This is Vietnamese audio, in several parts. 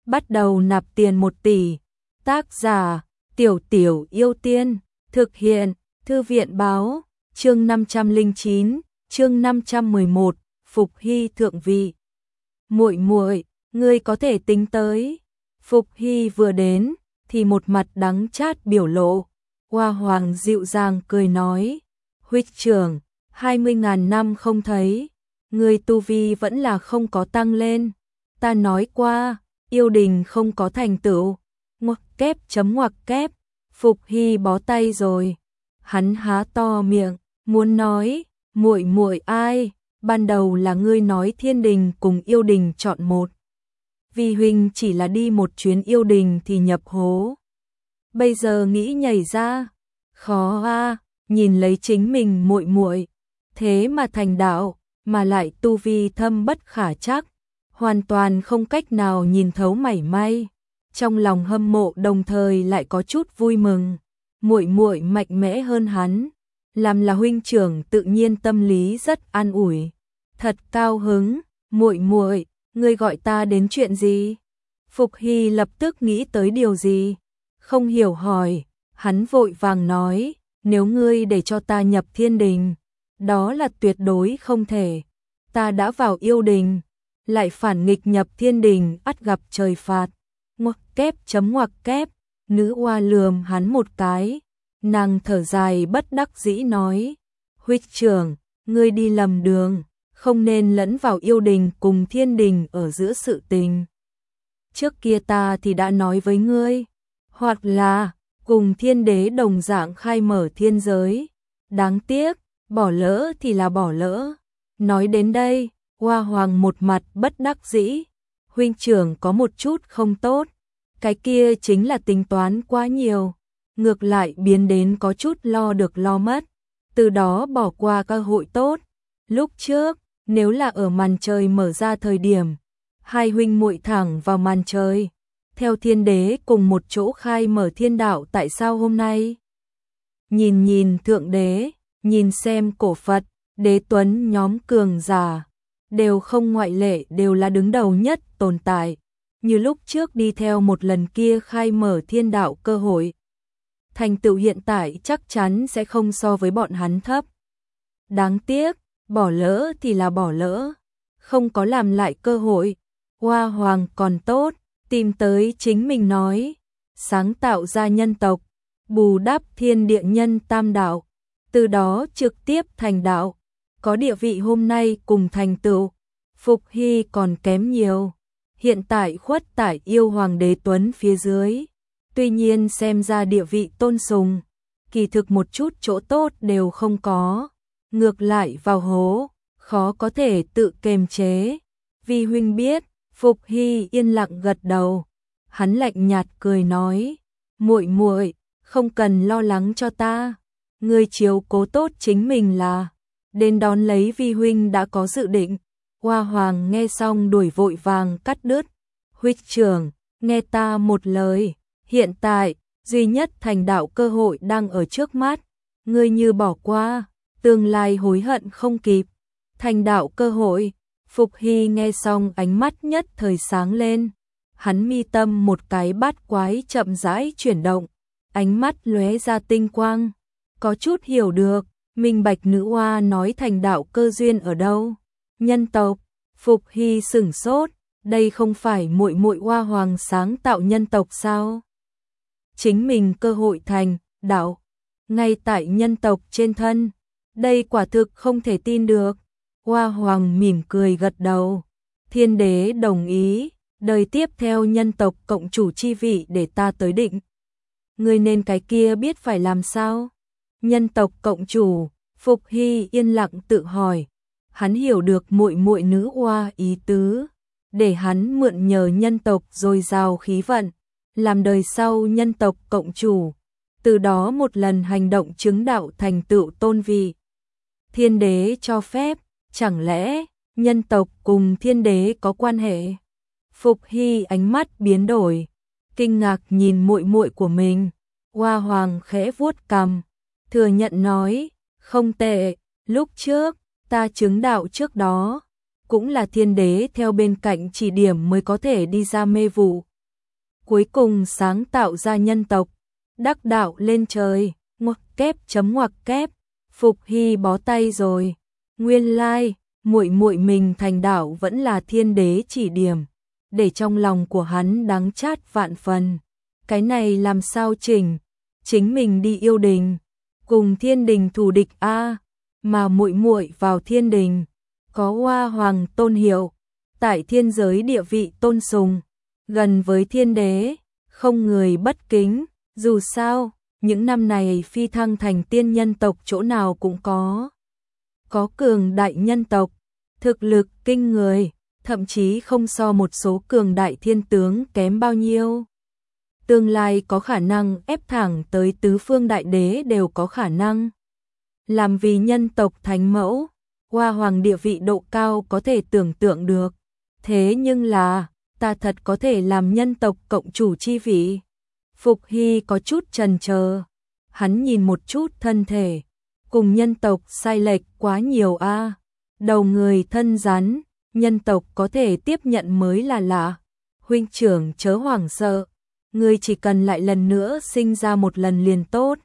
bắt đầu nạp tiền 1 tỷ. Tác giả Tiểu Tiểu Yêu Tiên. Thực hiện Thư viện báo. Chương 509, chương 511, Phục Hy thượng vị. Muội muội, ngươi có thể tính tới. Phục Hy vừa đến thì một mặt đắng chát biểu lộ. Hoa Hoàng dịu dàng cười nói, huynh trưởng, 20.000 năm không thấy, ngươi tu vi vẫn là không có tăng lên. Ta nói qua, yêu đình không có thành tựu. Ngoặc kép chấm ngoặc kép. Phục Hy bó tay rồi. Hắn há to miệng, muốn nói, muội muội ai, ban đầu là ngươi nói thiên đình cùng yêu đình chọn một. Vì huynh chỉ là đi một chuyến yêu đình thì nhập hố. Bây giờ nghĩ nhảy ra, khó a, nhìn lấy chính mình muội muội, thế mà thành đạo, mà lại tu vi thâm bất khả trắc, hoàn toàn không cách nào nhìn thấu mảy may. Trong lòng hâm mộ đồng thời lại có chút vui mừng, muội muội mạnh mẽ hơn hắn, làm là huynh trưởng tự nhiên tâm lý rất an ủi. Thật cao hứng, muội muội, ngươi gọi ta đến chuyện gì? Phục Hy lập tức nghĩ tới điều gì, không hiểu hỏi, hắn vội vàng nói, nếu ngươi để cho ta nhập thiên đình, đó là tuyệt đối không thể. Ta đã vào yêu đình, lại phản nghịch nhập thiên đình, ắt gặp trời phạt. Ngoặc kép chấm ngoặc kép. Nữ oa lườm hắn một cái, nàng thở dài bất đắc dĩ nói, huynh trưởng, ngươi đi lầm đường, không nên lẫn vào yêu đình cùng thiên đình ở giữa sự tình. Trước kia ta thì đã nói với ngươi, hoặc là cùng thiên đế đồng dạng khai mở thiên giới, đáng tiếc, bỏ lỡ thì là bỏ lỡ. Nói đến đây, Hoa Hoàng một mặt bất đắc dĩ, huynh trưởng có một chút không tốt, cái kia chính là tính toán quá nhiều, ngược lại biến đến có chút lo được lo mất, từ đó bỏ qua cơ hội tốt. Lúc trước, nếu là ở màn trời mở ra thời điểm, hai huynh muội thẳng vào màn trời, theo thiên đế cùng một chỗ khai mở thiên đạo, tại sao hôm nay? Nhìn nhìn thượng đế, nhìn xem cổ Phật, đế tuấn nhóm cường giả, đều không ngoại lệ đều là đứng đầu nhất tồn tại. Như lúc trước đi theo một lần kia khai mở thiên đạo cơ hội, thành tựu hiện tại chắc chắn sẽ không so với bọn hắn thấp. Đáng tiếc, bỏ lỡ thì là bỏ lỡ, không có làm lại cơ hội. Hoa Hoàng còn tốt, tìm tới chính mình nói, sáng tạo ra nhân tộc, bù đắp thiên địa nhân tam đạo, từ đó trực tiếp thành đạo, có địa vị hôm nay cùng thành tựu. Phục Hy còn kém nhiều, hiện tại khuất tại yêu hoàng đế tuấn phía dưới, tuy nhiên xem ra địa vị tôn sùng, kỳ thực một chút chỗ tốt đều không có, ngược lại vào hố, khó có thể tự kiềm chế. Vì huynh biết. Phục Hy yên lặng gật đầu, hắn lạnh nhạt cười nói, muội muội, không cần lo lắng cho ta, ngươi chiếu cố tốt chính mình là, đến đón lấy vi huynh đã có dự định. Hoa Hoàng nghe xong đuổi vội vàng cắt đứt, huynh trưởng, nghe ta một lời, hiện tại, duy nhất thành đạo cơ hội đang ở trước mắt, ngươi như bỏ qua, tương lai hối hận không kịp. Thành đạo cơ hội. Phục Hy nghe xong ánh mắt nhất thời sáng lên, hắn mi tâm một cái bát quái chậm rãi chuyển động, ánh mắt lóe ra tinh quang, có chút hiểu được, minh bạch nữ oa nói thành đạo cơ duyên ở đâu. Nhân tộc. Phục Hy sửng sốt, đây không phải muội muội Hoa Hoàng sáng tạo nhân tộc sao? Chính mình cơ hội thành đạo ngay tại nhân tộc trên thân, đây quả thực không thể tin được. Hoa Hoàng mỉm cười gật đầu, thiên đế đồng ý, đời tiếp theo nhân tộc cộng chủ chi vị để ta tới định. Ngươi nên cái kia biết phải làm sao? Nhân tộc cộng chủ. Phục Hy yên lặng tự hỏi, hắn hiểu được muội muội nữ oa ý tứ, để hắn mượn nhờ nhân tộc dồi dào khí vận, làm đời sau nhân tộc cộng chủ, từ đó một lần hành động chứng đạo thành tựu tôn vị. Thiên đế cho phép. Chẳng lẽ nhân tộc cùng thiên đế có quan hệ? Phục Hy ánh mắt biến đổi, kinh ngạc nhìn muội muội của mình. Hoa Hoàng khẽ vuốt cằm, thừa nhận nói, không tệ, lúc trước ta chứng đạo trước đó, cũng là thiên đế theo bên cạnh chỉ điểm mới có thể đi ra mê vụ, cuối cùng sáng tạo ra nhân tộc, đắc đạo lên trời, ngoặc kép chấm ngoặc kép, Phục Hy bó tay rồi, nguyên lai, muội muội mình thành đạo vẫn là thiên đế chỉ điểm, để trong lòng của hắn đắng chát vạn phần, cái này làm sao chỉnh, chính mình đi yêu đình, cùng thiên đình thù địch a, mà muội muội vào thiên đình, có Hoa Hoàng tôn hiệu, tại thiên giới địa vị tôn sùng, gần với thiên đế, không người bất kính, dù sao, những năm này phi thăng thành tiên nhân tộc chỗ nào cũng có cường đại nhân tộc, thực lực kinh người, thậm chí không so một số cường đại thiên tướng kém bao nhiêu. Tương lai có khả năng ép thẳng tới tứ phương đại đế đều có khả năng. Làm vì nhân tộc thánh mẫu, Hoa Hoàng địa vị độ cao có thể tưởng tượng được. Thế nhưng là, ta thật có thể làm nhân tộc cộng chủ chi vị. Phục Hy có chút chần chờ, hắn nhìn một chút thân thể, cùng nhân tộc sai lệch quá nhiều a. Đầu người thân rắn, nhân tộc có thể tiếp nhận mới là lạ. Huynh trưởng chớ hoảng sợ, ngươi chỉ cần lại lần nữa sinh ra một lần liền tốt.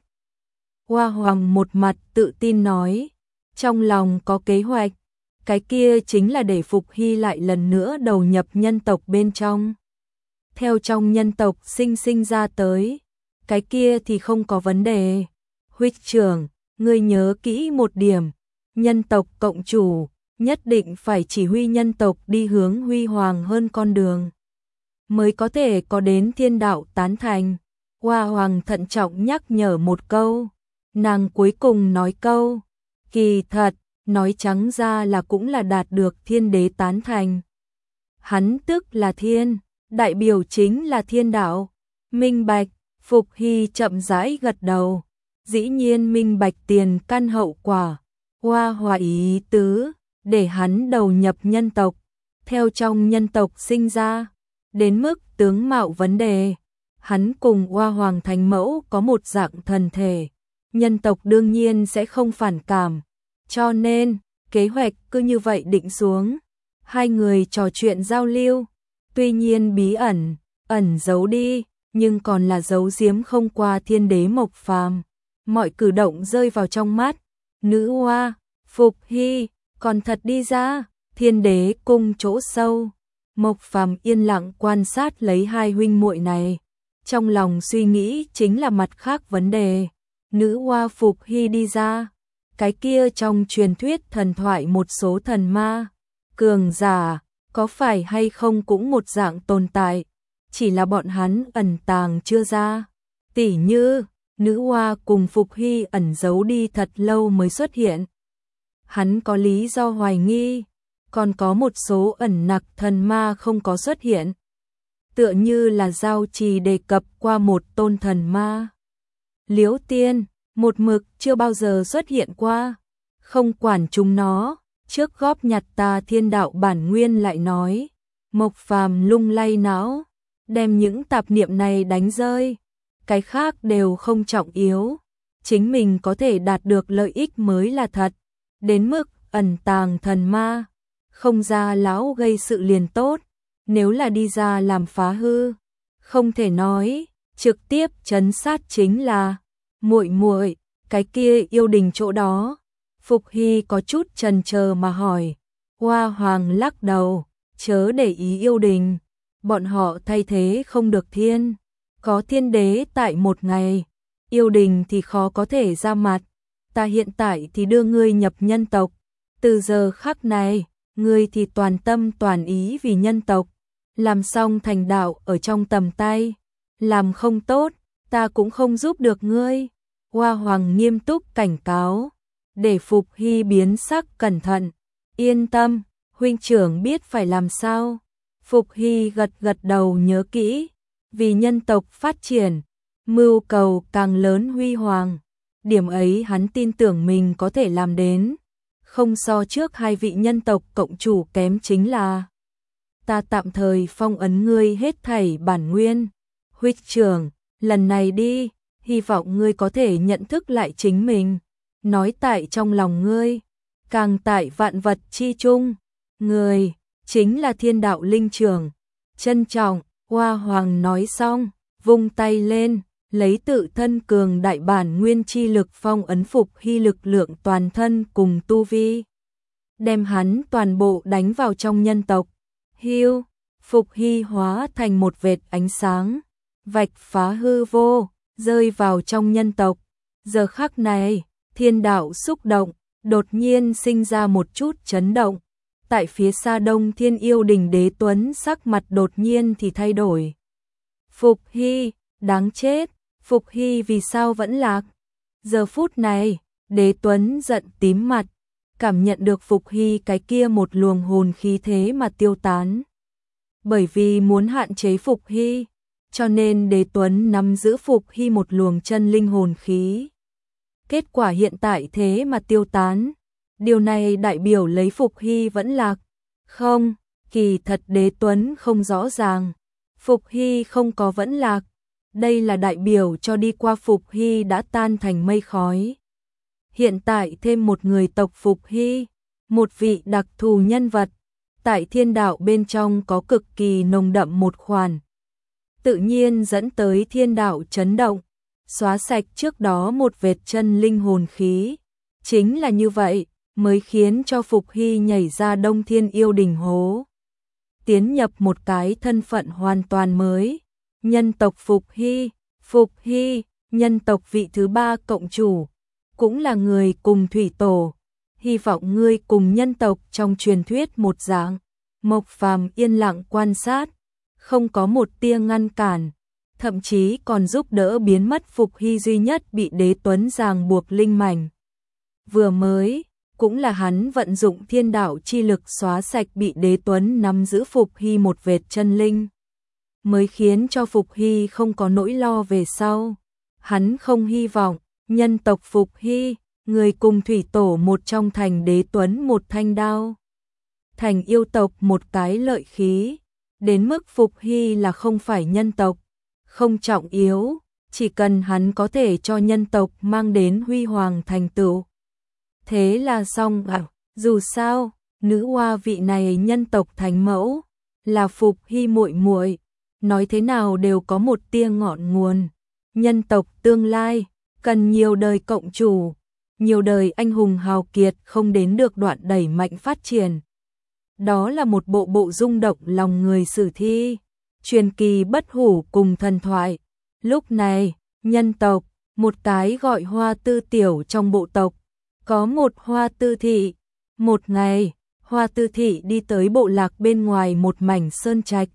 Hoa Hoàng một mặt tự tin nói, trong lòng có kế hoạch, cái kia chính là để Phục Hy lại lần nữa đầu nhập nhân tộc bên trong. Theo trong nhân tộc sinh ra tới, cái kia thì không có vấn đề. Huynh trưởng, ngươi nhớ kỹ một điểm, nhân tộc cộng chủ, nhất định phải chỉ huy nhân tộc đi hướng huy hoàng hơn con đường, mới có thể có đến thiên đạo tán thành. Hoa Hoàng thận trọng nhắc nhở một câu, nàng cuối cùng nói câu, kỳ thật, nói trắng ra là cũng là đạt được thiên đế tán thành. Hắn tức là thiên, đại biểu chính là thiên đạo, minh bạch, Phục Hy chậm rãi gật đầu, dĩ nhiên minh bạch tiền căn hậu quả, Hoa Hoàng ý tứ, để hắn đầu nhập nhân tộc, theo trong nhân tộc sinh ra, đến mức tướng mạo vấn đề, hắn cùng Hoa Hoàng Thánh Mẫu có một dạng thần thể, nhân tộc đương nhiên sẽ không phản cảm, cho nên, kế hoạch cứ như vậy định xuống, hai người trò chuyện giao lưu, tuy nhiên bí ẩn giấu đi, nhưng còn là giấu giếm không qua thiên đế Mộc Phàm, mọi cử động rơi vào trong mắt, nữ hoa, Phục Hy, còn thật đi ra, thiên đế cung chỗ sâu. Mộc Phàm yên lặng quan sát lấy hai huynh muội này, trong lòng suy nghĩ chính là mặt khác vấn đề. Nữ hoa Phục Hy đi ra, cái kia trong truyền thuyết thần thoại một số thần ma, cường giả, có phải hay không cũng một dạng tồn tại, chỉ là bọn hắn ẩn tàng chưa ra. Tỉ như, nữ hoa cùng Phục Hy ẩn giấu đi thật lâu mới xuất hiện. Hắn có lý do hoài nghi, còn có một số ẩn nặc thần ma không có xuất hiện. Tựa như là Giao Trì đề cập qua một tôn thần ma. Liễu Tiên, một mực chưa bao giờ xuất hiện qua, không quản chúng nó, trước góp nhặt ta thiên đạo bản nguyên lại nói. Mộc Phàm lung lay não, đem những tạp niệm này đánh rơi, cái khác đều không trọng yếu, chính mình có thể đạt được lợi ích mới là thật, đến mức ẩn tàng thần ma, không ra lão gây sự liền tốt, nếu là đi ra làm phá hư, không thể nói, trực tiếp trấn sát chính là muội muội, cái kia yêu đình chỗ đó. Phục Hy có chút chần chờ mà hỏi, Hoa Hoàng lắc đầu, chớ để ý yêu đình, bọn họ thay thế không được thiên, có thiên đế tại một ngày, yêu đình thì khó có thể ra mặt, ta hiện tại thì đưa ngươi nhập nhân tộc, từ giờ khắc này, ngươi thì toàn tâm toàn ý vì nhân tộc, làm xong thành đạo ở trong tầm tay, làm không tốt, ta cũng không giúp được ngươi. Hoa Hoàng nghiêm túc cảnh cáo, để Phục Hy biến sắc cẩn thận, yên tâm, huynh trưởng biết phải làm sao. Phục Hy gật đầu nhớ kỹ, vì nhân tộc phát triển, mưu cầu càng lớn huy hoàng, điểm ấy hắn tin tưởng mình có thể làm đến, không so trước hai vị nhân tộc cộng chủ kém chính là. Ta tạm thời phong ấn ngươi hết thảy bản nguyên, huynh trưởng, lần này đi, hy vọng ngươi có thể nhận thức lại chính mình, nói tại trong lòng ngươi, càng tại vạn vật chi chung, ngươi chính là thiên đạo linh trưởng, trân trọng. Hoa Hoàng nói xong, vung tay lên, lấy tự thân cường đại bản nguyên chi lực phong ấn Phục Hy lực lượng toàn thân cùng tu vi, đem hắn toàn bộ đánh vào trong nhân tộc. Hiu, Phục Hy hóa thành một vệt ánh sáng, vạch phá hư vô, rơi vào trong nhân tộc. Giờ khắc này, thiên đạo xúc động, đột nhiên sinh ra một chút chấn động. Tại phía xa Đông Thiên Yêu Đình Đế Tuấn sắc mặt đột nhiên thì thay đổi. Phục Hy, đáng chết, Phục Hy vì sao vẫn lạc? Giờ phút này, Đế Tuấn giận tím mặt, cảm nhận được Phục Hy cái kia một luồng hồn khí thế mà tiêu tán. Bởi vì muốn hạn chế Phục Hy, cho nên Đế Tuấn nắm giữ Phục Hy một luồng chân linh hồn khí. Kết quả hiện tại thế mà tiêu tán. Điều này đại biểu lấy Phục Hy vẫn lạc. Không, kỳ thật Đế Tuấn không rõ ràng. Phục Hy không có vẫn lạc. Đây là đại biểu cho đi qua Phục Hy đã tan thành mây khói. Hiện tại thêm một người tộc Phục Hy, một vị đặc thù nhân vật, tại thiên đạo bên trong có cực kỳ nồng đậm một khoản. Tự nhiên dẫn tới thiên đạo chấn động, xóa sạch trước đó một vệt chân linh hồn khí. Chính là như vậy, mới khiến cho Phục Hy nhảy ra Đông Thiên Yêu Đình hố. Tiến nhập một cái thân phận hoàn toàn mới. Nhân tộc Phục Hy, nhân tộc vị thứ 3 cộng chủ, cũng là người cùng thủy tổ. Hy vọng ngươi cùng nhân tộc trong truyền thuyết một dạng. Mộc Phàm yên lặng quan sát, không có một tia ngăn cản, thậm chí còn giúp đỡ biến mất Phục Hy duy nhất bị Đế Tuấn ràng buộc linh mảnh. Vừa mới, cũng là hắn vận dụng thiên đạo chi lực xóa sạch bị Đế Tuấn nắm giữ Phục Hy một vệt chân linh, mới khiến cho Phục Hy không có nỗi lo về sau. Hắn không hy vọng nhân tộc Phục Hy, người cùng thủy tổ một trong thành Đế Tuấn một thanh đao, thành yêu tộc một cái lợi khí. Đến mức Phục Hy là không phải nhân tộc, không trọng yếu, chỉ cần hắn có thể cho nhân tộc mang đến huy hoàng thành tựu. Thế là xong à, dù sao, nữ hoa vị này nhân tộc thánh mẫu, là Phục Hy muội muội, nói thế nào đều có một tia ngọn nguồn. Nhân tộc tương lai, cần nhiều đời cộng chủ, nhiều đời anh hùng hào kiệt không đến được đoạn đẩy mạnh phát triển. Đó là một bộ rung động lòng người sử thi, truyền kỳ bất hủ cùng thần thoại. Lúc này, nhân tộc, một cái gọi Hoa Tư Tiểu trong bộ tộc, có một Hoa Tư Thị. Một ngày, Hoa Tư Thị đi tới bộ lạc bên ngoài một mảnh sơn trạch.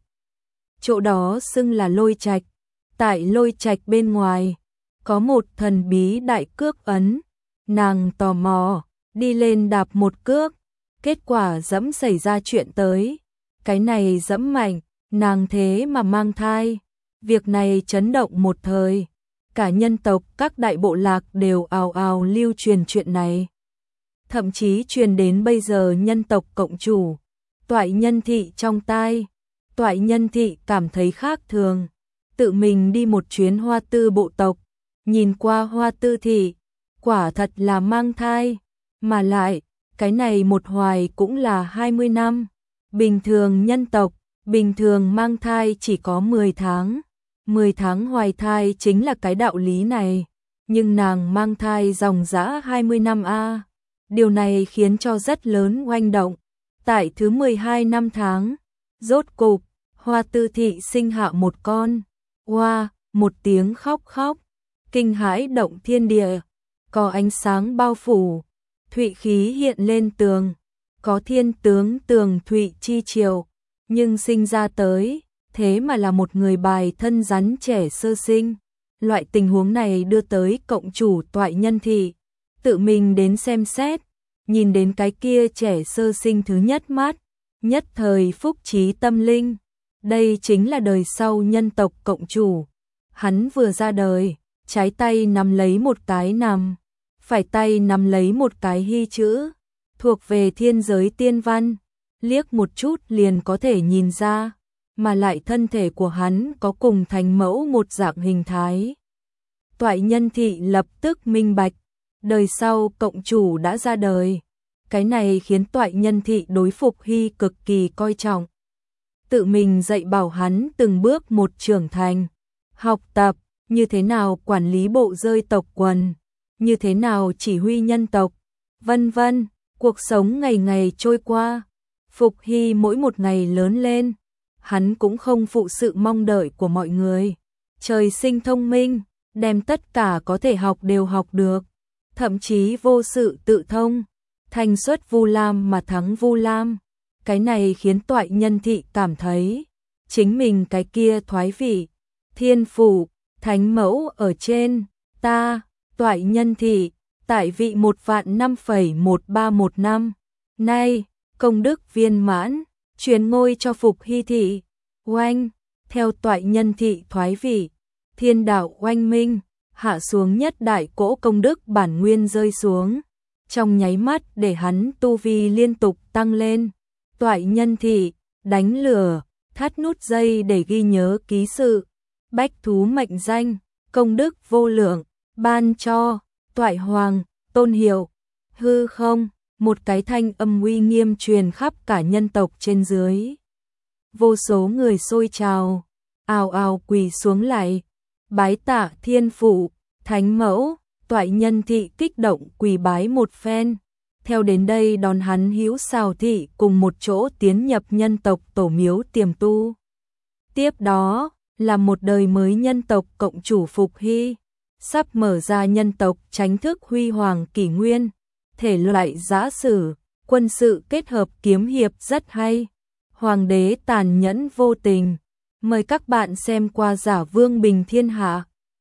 Chỗ đó xưng là Lôi Trạch. Tại Lôi Trạch bên ngoài, có một thần bí đại cước ấn. Nàng tò mò, đi lên đạp một cước. Kết quả dẫm xảy ra chuyện tới. Cái này dẫm mạnh, nàng thế mà mang thai. Việc này chấn động một thời. Cả nhân tộc các đại bộ lạc đều ào ào lưu truyền chuyện này. Thậm chí truyền đến bây giờ nhân tộc cộng chủ, Toại Nhân Thị trong tai. Toại Nhân Thị cảm thấy khác thường, tự mình đi một chuyến Hoa Tư bộ tộc, nhìn qua Hoa Tư Thị, quả thật là mang thai, mà lại, cái này một hoài cũng là 20 năm. Bình thường nhân tộc, bình thường mang thai chỉ có 10 tháng. 10 tháng hoài thai chính là cái đạo lý này, nhưng nàng mang thai dòng dã 20 năm a. Điều này khiến cho rất lớn oanh động. Tại thứ 12 năm tháng, rốt cục, Hoa Tư Thị sinh hạ một con. Hoa, một tiếng khóc khóc, kinh hãi động thiên địa, có ánh sáng bao phủ, thụy khí hiện lên tường, có thiên tướng tường thụy chi triều, nhưng sinh ra tới, thế mà là một người bài thân rắn trẻ sơ sinh. Loại tình huống này đưa tới cộng chủ Toại Nhân Thị, tự mình đến xem xét, nhìn đến cái kia trẻ sơ sinh thứ nhất mắt, nhất thời phúc trí tâm linh. Đây chính là đời sau nhân tộc cộng chủ. Hắn vừa ra đời, trái tay nắm lấy một cái nằm, phải tay nắm lấy một cái hy chữ, thuộc về thiên giới tiên văn, liếc một chút liền có thể nhìn ra, mà lại thân thể của hắn có cùng thành mẫu một dạng hình thái. Toại Nhân Thị lập tức minh bạch, đời sau cộng chủ đã ra đời. Cái này khiến Toại Nhân Thị đối Phục Hy cực kỳ coi trọng. tự mình dạy bảo hắn từng bước một trưởng thành, học tập như thế nào quản lý bộ rơi tộc quần, như thế nào chỉ huy nhân tộc, vân vân. Cuộc sống ngày ngày trôi qua, Phục Hy mỗi một ngày lớn lên, hắn cũng không phụ sự mong đợi của mọi người. Trời sinh thông minh, đem tất cả có thể học đều học được, thậm chí vô sự tự thông, thanh xuất Vu Lam mà thắng Vu Lam. Cái này khiến Toại Nhân Thị cảm thấy chính mình cái kia thoái vị, thiên phủ, thánh mẫu ở trên, ta, Toại Nhân Thị, tại vị 1.5,13 năm. Nay, công đức viên mãn, truyền ngôi cho Phục Hy Thị. Oanh, theo Toại Nhân Thị thoái vị, thiên đạo oanh minh, hạ xuống nhất đại cỗ công đức bản nguyên rơi xuống, trong nháy mắt để hắn tu vi liên tục tăng lên. Toại Nhân Thị, đánh lửa, thắt nút dây để ghi nhớ ký sự, bách thú mệnh danh, công đức vô lượng, ban cho, Toại Hoàng, tôn hiệu, hư không, một cái thanh âm uy nghiêm truyền khắp cả nhân tộc trên dưới. Vô số người xôi trào, ào ào quỳ xuống lại, bái tạ thiên phụ, thánh mẫu. Toại Nhân Thị kích động quỳ bái một phen, theo đến đây đón hắn Hữu Sào Thị cùng một chỗ tiến nhập nhân tộc tổ miếu tiềm tu. Tiếp đó là một đời mới nhân tộc cộng chủ Phục Hy, sắp mở ra nhân tộc tránh thức huy hoàng kỷ nguyên, thể loại giã sử, quân sự kết hợp kiếm hiệp rất hay. Hoàng đế tàn nhẫn vô tình, mời các bạn xem qua Giả Vương Bình Thiên Hạ.